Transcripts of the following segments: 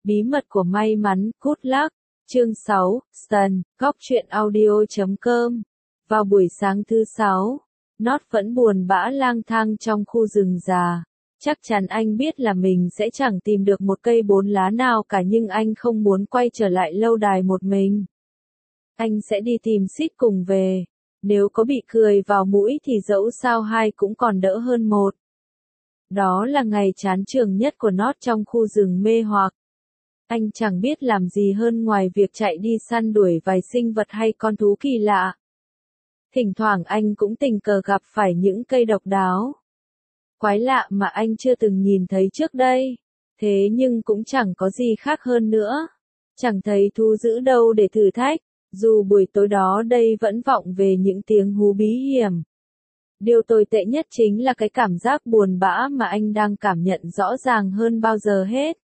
Bí mật của may mắn, good luck. Chương 6, Stan, góc truyện audio.com. Vào buổi sáng thứ 6, Nốt vẫn buồn bã lang thang trong khu rừng già. Chắc chắn anh biết là mình sẽ chẳng tìm được một cây 4 lá nào cả, nhưng anh không muốn quay trở lại lâu đài một mình. Anh sẽ đi tìm Sid cùng về. Nếu có bị cười vào mũi thì dẫu sao hai cũng còn đỡ hơn một. Đó là ngày chán trường nhất của Nốt trong khu rừng mê hoặc. Anh chẳng biết làm gì hơn ngoài việc chạy đi săn đuổi vài sinh vật hay con thú kỳ lạ. Thỉnh thoảng anh cũng tình cờ gặp phải những cây độc đáo quái lạ mà anh chưa từng nhìn thấy trước đây. Thế nhưng cũng chẳng có gì khác hơn nữa. Chẳng thấy thú dữ đâu để thử thách, dù buổi tối đó đây vẫn vọng về những tiếng hú bí hiểm. Điều tồi tệ nhất chính là cái cảm giác buồn bã mà anh đang cảm nhận rõ ràng hơn bao giờ hết.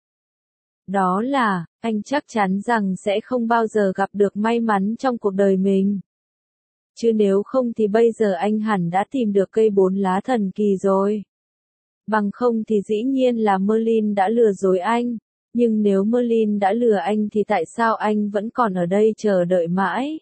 Đó là, anh chắc chắn rằng sẽ không bao giờ gặp được may mắn trong cuộc đời mình. Chứ nếu không thì bây giờ anh hẳn đã tìm được cây 4 lá thần kỳ rồi. Bằng không thì dĩ nhiên là Merlin đã lừa dối anh. Nhưng nếu Merlin đã lừa anh thì tại sao anh vẫn còn ở đây chờ đợi mãi?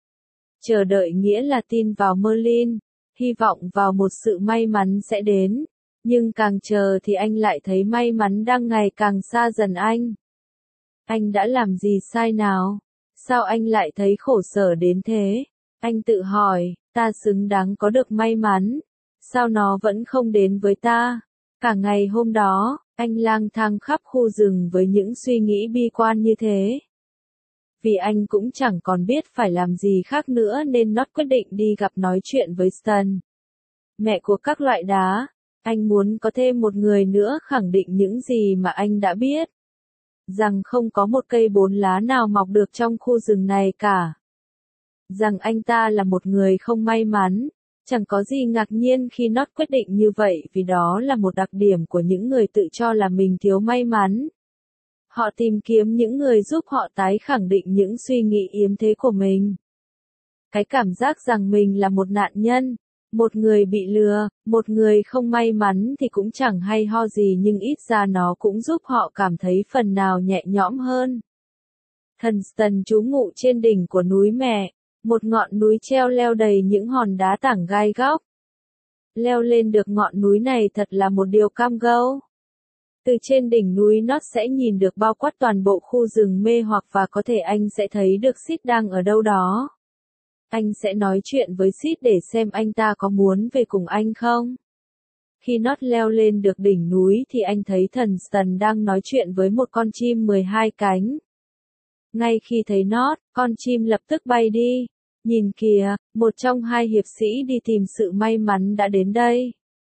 Chờ đợi nghĩa là tin vào Merlin, hy vọng vào một sự may mắn sẽ đến. Nhưng càng chờ thì anh lại thấy may mắn đang ngày càng xa dần anh. Anh đã làm gì sai nào? Sao anh lại thấy khổ sở đến thế? Anh tự hỏi, ta xứng đáng có được may mắn. Sao nó vẫn không đến với ta? Cả ngày hôm đó, anh lang thang khắp khu rừng với những suy nghĩ bi quan như thế. Vì anh cũng chẳng còn biết phải làm gì khác nữa nên Nốt quyết định đi gặp nói chuyện với Stan, mẹ của các loại đá. Anh muốn có thêm một người nữa khẳng định những gì mà anh đã biết. Rằng không có một cây 4 lá nào mọc được trong khu rừng này cả. Rằng anh ta là một người không may mắn. Chẳng có gì ngạc nhiên khi Nốt quyết định như vậy vì đó là một đặc điểm của những người tự cho là mình thiếu may mắn. Họ tìm kiếm những người giúp họ tái khẳng định những suy nghĩ yếm thế của mình. Cái cảm giác rằng mình là một nạn nhân, một người bị lừa, một người không may mắn thì cũng chẳng hay ho gì, nhưng ít ra nó cũng giúp họ cảm thấy phần nào nhẹ nhõm hơn. Thần Stan trú ngụ trên đỉnh của núi mẹ, một ngọn núi treo leo đầy những hòn đá tảng gai góc. Leo lên được ngọn núi này thật là một điều cam go. Từ trên đỉnh núi Nốt sẽ nhìn được bao quát toàn bộ khu rừng mê hoặc và có thể anh sẽ thấy được Sid đang ở đâu đó. Anh sẽ nói chuyện với Sid để xem anh ta có muốn về cùng anh không. Khi Nốt leo lên được đỉnh núi thì anh thấy thần Stan đang nói chuyện với một con chim 12 cánh. Ngay khi thấy Nốt, con chim lập tức bay đi. Nhìn kìa, một trong hai hiệp sĩ đi tìm sự may mắn đã đến đây.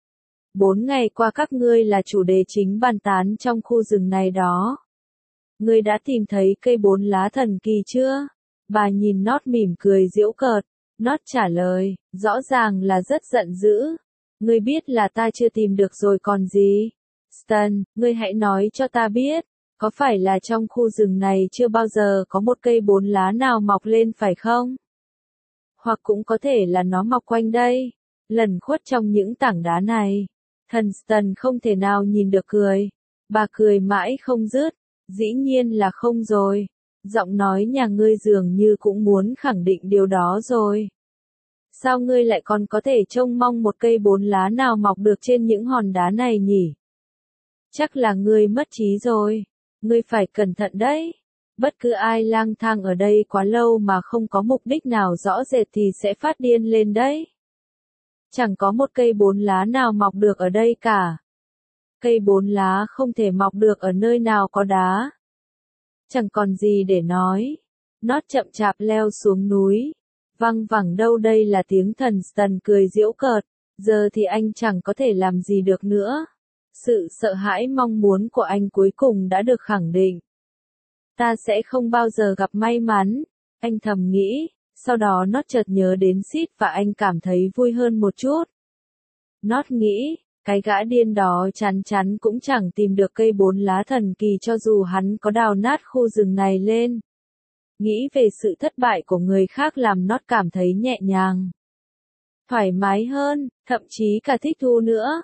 4 ngày qua các ngươi là chủ đề chính bàn tán trong khu rừng này đó. Ngươi đã tìm thấy cây 4 lá thần kỳ chưa? Bà nhìn Nốt mỉm cười giễu cợt. Nốt trả lời, rõ ràng là rất giận dữ. Ngươi biết là ta chưa tìm được rồi còn gì. Stan, ngươi hãy nói cho ta biết, có phải là trong khu rừng này chưa bao giờ có một cây 4 lá nào mọc lên phải không? Hoặc cũng có thể là nó mọc quanh đây, lẩn khuất trong những tảng đá này. Thần Stan không thể nào nhìn được cười. Bà cười mãi không dứt. Dĩ nhiên là không rồi. Giọng nói nhà ngươi dường như cũng muốn khẳng định điều đó rồi. Sao ngươi lại còn có thể trông mong một cây 4 lá nào mọc được trên những hòn đá này nhỉ? Chắc là ngươi mất trí rồi. Ngươi phải cẩn thận đấy. Bất cứ ai lang thang ở đây quá lâu mà không có mục đích nào rõ rệt thì sẽ phát điên lên đấy. Chẳng có một cây 4 lá nào mọc được ở đây cả. Cây 4 lá không thể mọc được ở nơi nào có đá. Chẳng còn gì để nói. Nốt chậm chạp leo xuống núi. Văng vẳng đâu đây là tiếng thần Stan cười giễu cợt. Giờ thì anh chẳng có thể làm gì được nữa. Sự sợ hãi mong muốn của anh cuối cùng đã được khẳng định. Ta sẽ không bao giờ gặp may mắn. Anh thầm nghĩ. Sau đó Nốt chợt nhớ đến Sid và anh cảm thấy vui hơn một chút. Nốt nghĩ, cái gã điên đó chắn chắn cũng chẳng tìm được cây 4 lá thần kỳ cho dù hắn có đào nát khu rừng này lên. Nghĩ về sự thất bại của người khác làm Nốt cảm thấy nhẹ nhàng, thoải mái hơn, thậm chí cả thích thú nữa.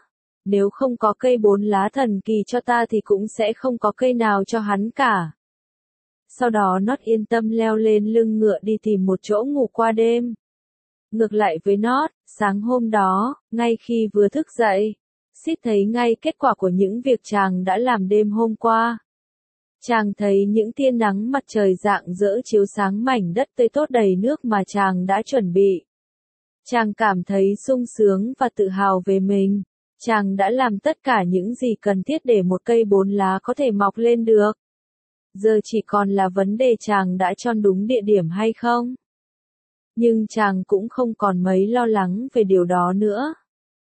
nếu không có cây 4 lá thần kỳ cho ta thì cũng sẽ không có cây nào cho hắn cả. Sau đó Nót yên tâm leo lên lưng ngựa đi tìm một chỗ ngủ qua đêm. Ngược lại với Nót, sáng hôm đó, ngay khi vừa thức dậy, Sid thấy ngay kết quả của những việc chàng đã làm đêm hôm qua. Chàng thấy những tia nắng mặt trời rạng rỡ chiếu sáng mảnh đất tươi tốt đầy nước mà chàng đã chuẩn bị. Chàng cảm thấy sung sướng và tự hào về mình. Chàng đã làm tất cả những gì cần thiết để một cây 4 lá có thể mọc lên được. Giờ chỉ còn là vấn đề chàng đã chọn đúng địa điểm hay không. Nhưng chàng cũng không còn mấy lo lắng về điều đó nữa.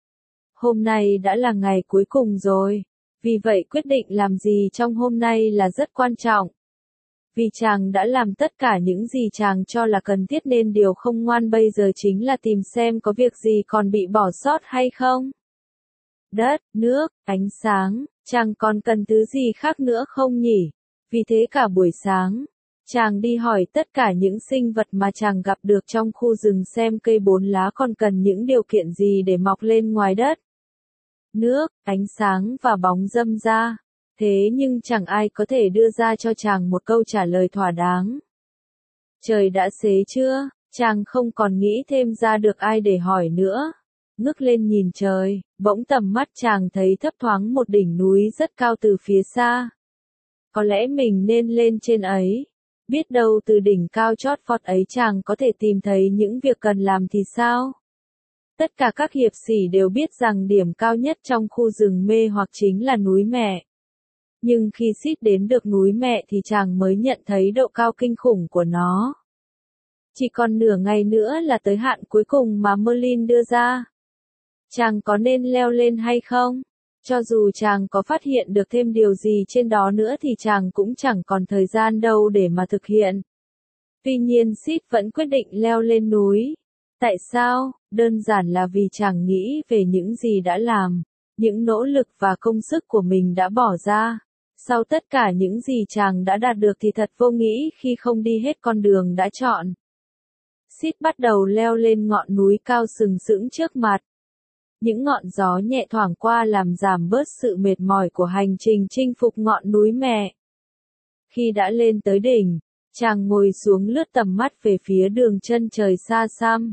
Hôm nay đã là ngày cuối cùng rồi. Vì vậy quyết định làm gì trong hôm nay là rất quan trọng. Vì chàng đã làm tất cả những gì chàng cho là cần thiết nên điều không ngoan bây giờ chính là tìm xem có việc gì còn bị bỏ sót hay không. Đất, nước, ánh sáng, chàng còn cần thứ gì khác nữa không nhỉ? Vì thế cả buổi sáng, chàng đi hỏi tất cả những sinh vật mà chàng gặp được trong khu rừng xem cây 4 lá còn cần những điều kiện gì để mọc lên ngoài đất. Nước, ánh sáng và bóng râm ra. Thế nhưng chẳng ai có thể đưa ra cho chàng một câu trả lời thỏa đáng. Trời đã xế chưa? Chàng không còn nghĩ thêm ra được ai để hỏi nữa. Ngước lên nhìn trời, bỗng tầm mắt chàng thấy thấp thoáng một đỉnh núi rất cao từ phía xa. Có lẽ mình nên lên trên ấy. Biết đâu từ đỉnh cao chót vót ấy chàng có thể tìm thấy những việc cần làm thì sao? Tất cả các hiệp sĩ đều biết rằng điểm cao nhất trong khu rừng mê hoặc chính là núi mẹ. Nhưng khi Sid đến được núi mẹ thì chàng mới nhận thấy độ cao kinh khủng của nó. Chỉ còn nửa ngày nữa là tới hạn cuối cùng mà Merlin đưa ra. Chàng có nên leo lên hay không? Cho dù chàng có phát hiện được thêm điều gì trên đó nữa thì chàng cũng chẳng còn thời gian đâu để mà thực hiện. Tuy nhiên Sid vẫn quyết định leo lên núi. Tại sao? Đơn giản là vì chàng nghĩ về những gì đã làm, những nỗ lực và công sức của mình đã bỏ ra. Sau tất cả những gì chàng đã đạt được thì thật vô nghĩa khi không đi hết con đường đã chọn. Sid bắt đầu leo lên ngọn núi cao sừng sững trước mặt. Những ngọn gió nhẹ thoảng qua làm giảm bớt sự mệt mỏi của hành trình chinh phục ngọn núi mẹ. Khi đã lên tới đỉnh, chàng ngồi xuống lướt tầm mắt về phía đường chân trời xa xăm.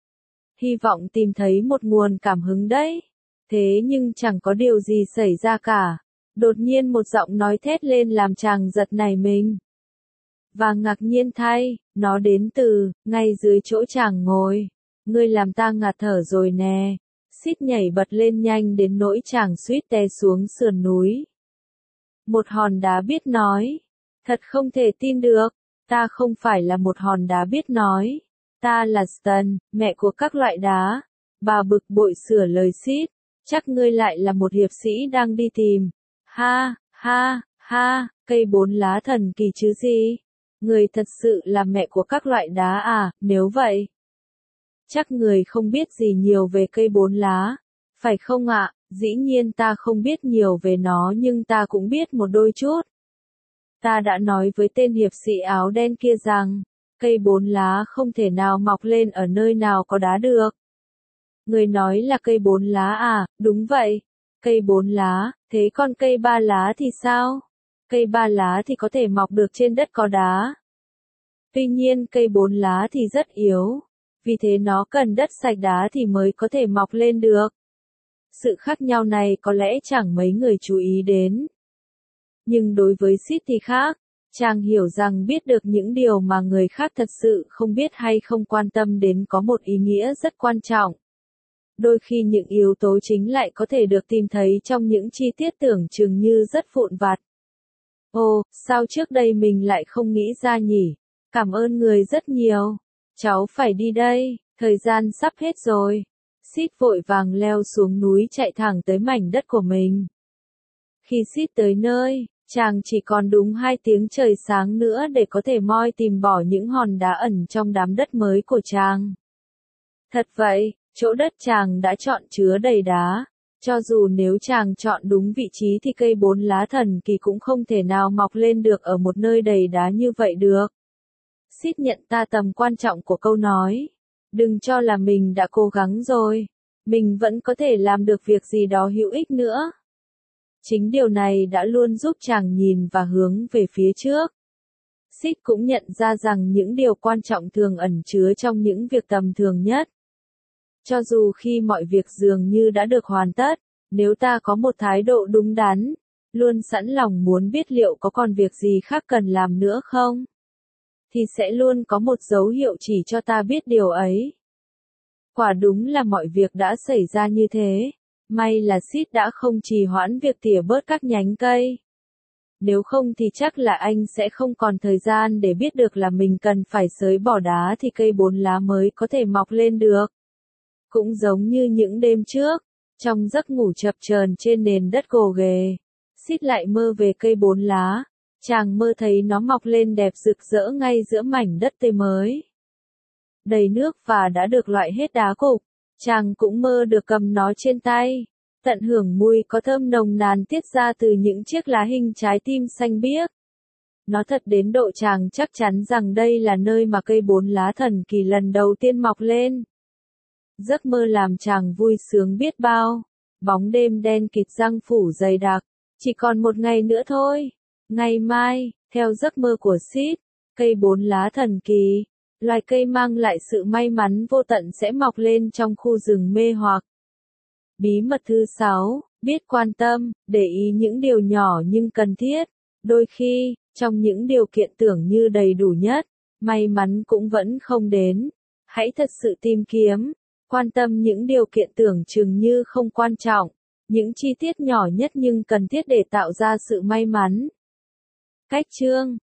Hy vọng tìm thấy một nguồn cảm hứng đấy. Thế nhưng chẳng có điều gì xảy ra cả. Đột nhiên một giọng nói thét lên làm chàng giật nảy mình. Và ngạc nhiên thay, nó đến từ, ngay dưới chỗ chàng ngồi. Ngươi làm ta ngạt thở rồi nè. Sid nhảy bật lên nhanh đến nỗi chàng suýt té xuống sườn núi. Một hòn đá biết nói. Thật không thể tin được. Ta không phải là một hòn đá biết nói. Ta là Stun, mẹ của các loại đá. Bà bực bội sửa lời Sid. Chắc ngươi lại là một hiệp sĩ đang đi tìm. Ha, ha, ha, cây 4 lá thần kỳ chứ gì? Người thật sự là mẹ của các loại đá à, nếu vậy? Chắc người không biết gì nhiều về cây 4 lá. Phải không ạ? Dĩ nhiên ta không biết nhiều về nó nhưng ta cũng biết một đôi chút. Ta đã nói với tên hiệp sĩ áo đen kia rằng, cây 4 lá không thể nào mọc lên ở nơi nào có đá được. Người nói là cây 4 lá à, đúng vậy. Cây 4 lá, thế còn cây 3 lá thì sao? Cây 3 lá thì có thể mọc được trên đất có đá. Tuy nhiên cây 4 lá thì rất yếu. Vì thế nó cần đất sạch đá thì mới có thể mọc lên được. Sự khác nhau này có lẽ chẳng mấy người chú ý đến. Nhưng đối với Sid thì khác. Chàng hiểu rằng biết được những điều mà người khác thật sự không biết hay không quan tâm đến có một ý nghĩa rất quan trọng. Đôi khi những yếu tố chính lại có thể được tìm thấy trong những chi tiết tưởng chừng như rất vụn vặt. Ồ, sao trước đây mình lại không nghĩ ra nhỉ? Cảm ơn người rất nhiều. Cháu phải đi đây, thời gian sắp hết rồi. Sid vội vàng leo xuống núi chạy thẳng tới mảnh đất của mình. Khi Sid tới nơi, chàng chỉ còn đúng 2 tiếng trời sáng nữa để có thể moi tìm bỏ những hòn đá ẩn trong đám đất mới của chàng. Thật vậy, chỗ đất chàng đã chọn chứa đầy đá. Cho dù nếu chàng chọn đúng vị trí thì cây 4 lá thần kỳ cũng không thể nào mọc lên được ở một nơi đầy đá như vậy được. Sid nhận ra tầm quan trọng của câu nói. Đừng cho là mình đã cố gắng rồi. mình vẫn có thể làm được việc gì đó hữu ích nữa. Chính điều này đã luôn giúp chàng nhìn và hướng về phía trước. Sid cũng nhận ra rằng những điều quan trọng thường ẩn chứa trong những việc tầm thường nhất. Cho dù khi mọi việc dường như đã được hoàn tất, nếu ta có một thái độ đúng đắn, luôn sẵn lòng muốn biết liệu có còn việc gì khác cần làm nữa không, thì sẽ luôn có một dấu hiệu chỉ cho ta biết điều ấy. Quả đúng là mọi việc đã xảy ra như thế. May là Sid đã không trì hoãn việc tỉa bớt các nhánh cây. Nếu không thì chắc là anh sẽ không còn thời gian để biết được là mình cần phải xới bỏ đá thì cây 4 lá mới có thể mọc lên được. Cũng giống như những đêm trước, trong giấc ngủ chập chờn trên nền đất gồ ghề, Sid lại mơ về cây 4 lá. Chàng mơ thấy nó mọc lên đẹp rực rỡ ngay giữa mảnh đất tươi mới, đầy nước và đã được loại hết đá cục. Chàng cũng mơ được cầm nó trên tay, tận hưởng mùi có thơm nồng nàn tiết ra từ những chiếc lá hình trái tim xanh biếc. Nó thật đến độ chàng chắc chắn rằng đây là nơi mà cây 4 lá thần kỳ lần đầu tiên mọc lên. Giấc mơ làm chàng vui sướng biết bao. Bóng đêm đen kịt giăng phủ dày đặc. Chỉ còn một ngày nữa thôi. Ngày mai, theo giấc mơ của Sid, cây 4 lá thần kỳ, loài cây mang lại sự may mắn vô tận sẽ mọc lên trong khu rừng mê hoặc. Bí mật thứ 6, biết quan tâm, để ý những điều nhỏ nhưng cần thiết. Đôi khi, trong những điều kiện tưởng như đầy đủ nhất, may mắn cũng vẫn không đến. Hãy thật sự tìm kiếm, quan tâm những điều kiện tưởng chừng như không quan trọng, những chi tiết nhỏ nhất nhưng cần thiết để tạo ra sự may mắn. Cách chương